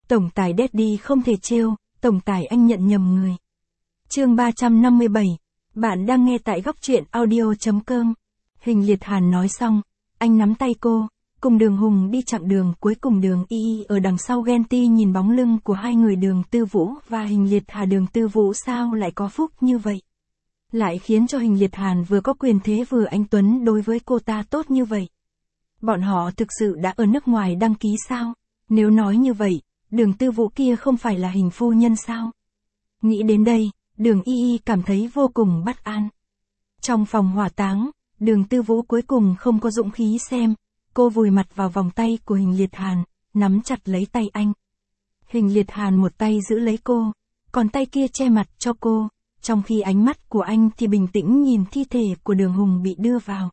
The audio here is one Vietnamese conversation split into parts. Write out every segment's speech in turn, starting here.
Tổng tài Daddy không thể trêu, tổng tài anh nhận nhầm người. Chương 357. Bạn đang nghe tại góc truyện audio.com. Hình Liệt Hàn nói xong, anh nắm tay cô, cùng Đường Hùng đi chặng đường cuối cùng. Đường Y Y ở đằng sau ghen ti nhìn bóng lưng của hai người Đường Tư Vũ và Hình Liệt Hà. Đường Tư Vũ sao lại có phúc như vậy? Lại khiến cho Hình Liệt Hàn vừa có quyền thế vừa anh tuấn đối với cô ta tốt như vậy. Bọn họ thực sự đã ở nước ngoài đăng ký sao? Nếu nói như vậy, Đường Tư Vũ kia không phải là Hình phu nhân sao? Nghĩ đến đây, Đường Y Y cảm thấy vô cùng bất an. Trong phòng hỏa táng, Đường Tư Vũ cuối cùng không có dũng khí xem, cô vùi mặt vào vòng tay của Hình Liệt Hàn, nắm chặt lấy tay anh. Hình Liệt Hàn một tay giữ lấy cô, còn tay kia che mặt cho cô, trong khi ánh mắt của anh thì bình tĩnh nhìn thi thể của Đường Hùng bị đưa vào.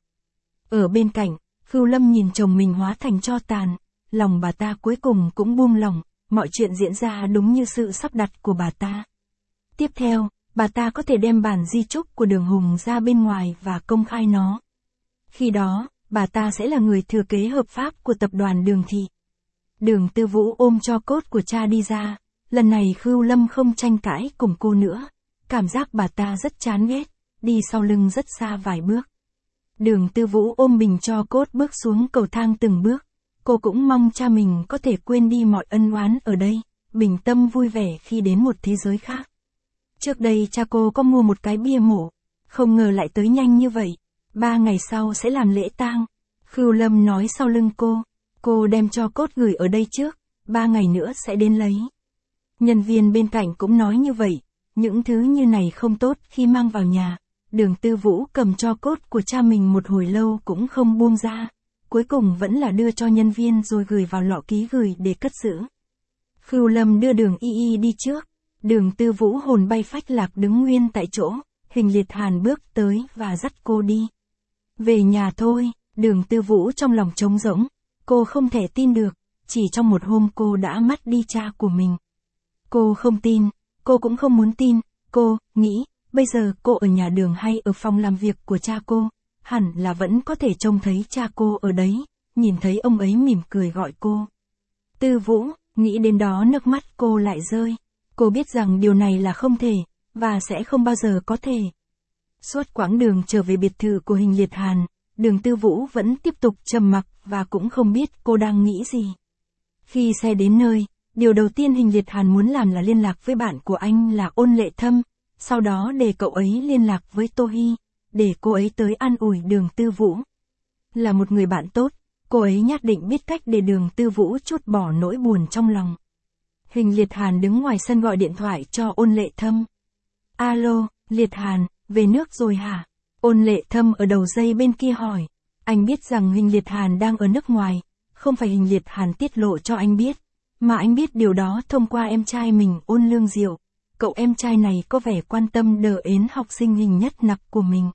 Ở bên cạnh, Khưu Lâm nhìn chồng mình hóa thành tro tàn, lòng bà ta cuối cùng cũng buông lỏng, mọi chuyện diễn ra đúng như sự sắp đặt của bà ta. Tiếp theo, bà ta có thể đem bản di chúc của Đường Hùng ra bên ngoài và công khai nó. Khi đó, bà ta sẽ là người thừa kế hợp pháp của tập đoàn Đường Thị. Đường Tư Vũ ôm tro cốt của cha đi ra, lần này Khưu Lâm không tranh cãi cùng cô nữa, cảm giác bà ta rất chán ghét, đi sau lưng rất xa vài bước. Đường Tư Vũ ôm bình tro cốt bước xuống cầu thang từng bước, cô cũng mong cha mình có thể quên đi mọi ân oán ở đây, bình tâm vui vẻ khi đến một thế giới khác. Trước đây cha cô có mua một cái bia mộ, không ngờ lại tới nhanh như vậy, 3 ngày sau sẽ làm lễ tang. Khưu Lâm nói sau lưng cô đem tro cốt gửi ở đây trước, 3 ngày nữa sẽ đến lấy. Nhân viên bên cạnh cũng nói như vậy, những thứ như này không tốt khi mang vào nhà. Đường Tư Vũ cầm tro cốt của cha mình một hồi lâu cũng không buông ra, cuối cùng vẫn là đưa cho nhân viên rồi gửi vào lọ ký gửi để cất giữ. Khưu Lâm đưa Đường Y Y đi trước, Đường Tư Vũ hồn bay phách lạc đứng nguyên tại chỗ, Hình Liệt Hàn bước tới và dắt cô đi. Về nhà thôi, Đường Tư Vũ trong lòng trống rỗng, cô không thể tin được, chỉ trong một hôm cô đã mất đi cha của mình. Cô không tin, cô cũng không muốn tin, cô nghĩ, bây giờ cô ở nhà Đường hay ở phòng làm việc của cha cô, hẳn là vẫn có thể trông thấy cha cô ở đấy, nhìn thấy ông ấy mỉm cười gọi cô. Tư Vũ, nghĩ đến đó nước mắt cô lại rơi. Cô biết rằng điều này là không thể, và sẽ không bao giờ có thể. Suốt quãng đường trở về biệt thự của Hình Liệt Hàn, Đường Tư Vũ vẫn tiếp tục trầm mặc và cũng không biết cô đang nghĩ gì. Khi xe đến nơi, điều đầu tiên Hình Liệt Hàn muốn làm là liên lạc với bạn của anh là Ôn Lệ Thâm, sau đó để cậu ấy liên lạc với Tô Hi, để cô ấy tới an ủi Đường Tư Vũ. Là một người bạn tốt, cô ấy nhất định biết cách để Đường Tư Vũ trút bỏ nỗi buồn trong lòng. Hình Liệt Hàn đứng ngoài sân gọi điện thoại cho Ôn Lệ Thâm. Alo, Liệt Hàn, về nước rồi hả? Ôn Lệ Thâm ở đầu dây bên kia hỏi. Anh biết rằng Hình Liệt Hàn đang ở nước ngoài, không phải Hình Liệt Hàn tiết lộ cho anh biết, mà anh biết điều đó thông qua em trai mình Ôn Lương Diệu. Cậu em trai này có vẻ quan tâm đờ ến học sinh Hình Nhất Nặc của mình.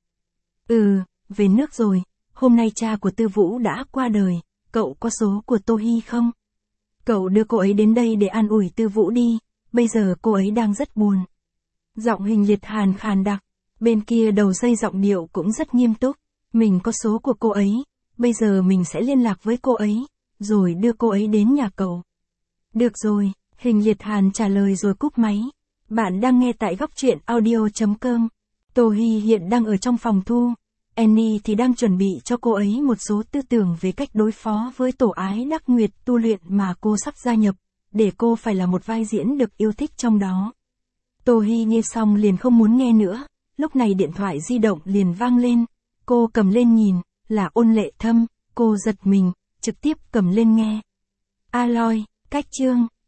Về nước rồi, hôm nay cha của Tư Vũ đã qua đời, cậu có số của Tô Hi không? Cậu đưa cô ấy đến đây để an ủi Tư Vũ đi, bây giờ cô ấy đang rất buồn. Giọng Hình Liệt Hàn khàn đặc, bên kia đầu dây giọng điệu cũng rất nghiêm túc. Mình có số của cô ấy, bây giờ mình sẽ liên lạc với cô ấy, rồi đưa cô ấy đến nhà cậu. Được rồi, Hình Liệt Hàn trả lời rồi cúp máy. Bạn đang nghe tại góc truyện audio.com. Tô Hi hiện đang ở trong phòng thu. Annie thì đang chuẩn bị cho cô ấy một số tư tưởng về cách đối phó với tổ ái Đắc Nguyệt tu luyện mà cô sắp gia nhập, để cô phải là một vai diễn được yêu thích trong đó. Tô Hi nghe xong liền không muốn nghe nữa, lúc này điện thoại di động liền vang lên, cô cầm lên nhìn, là Ôn Lệ Thâm, cô giật mình, trực tiếp cầm lên nghe. Aloy, cách chương,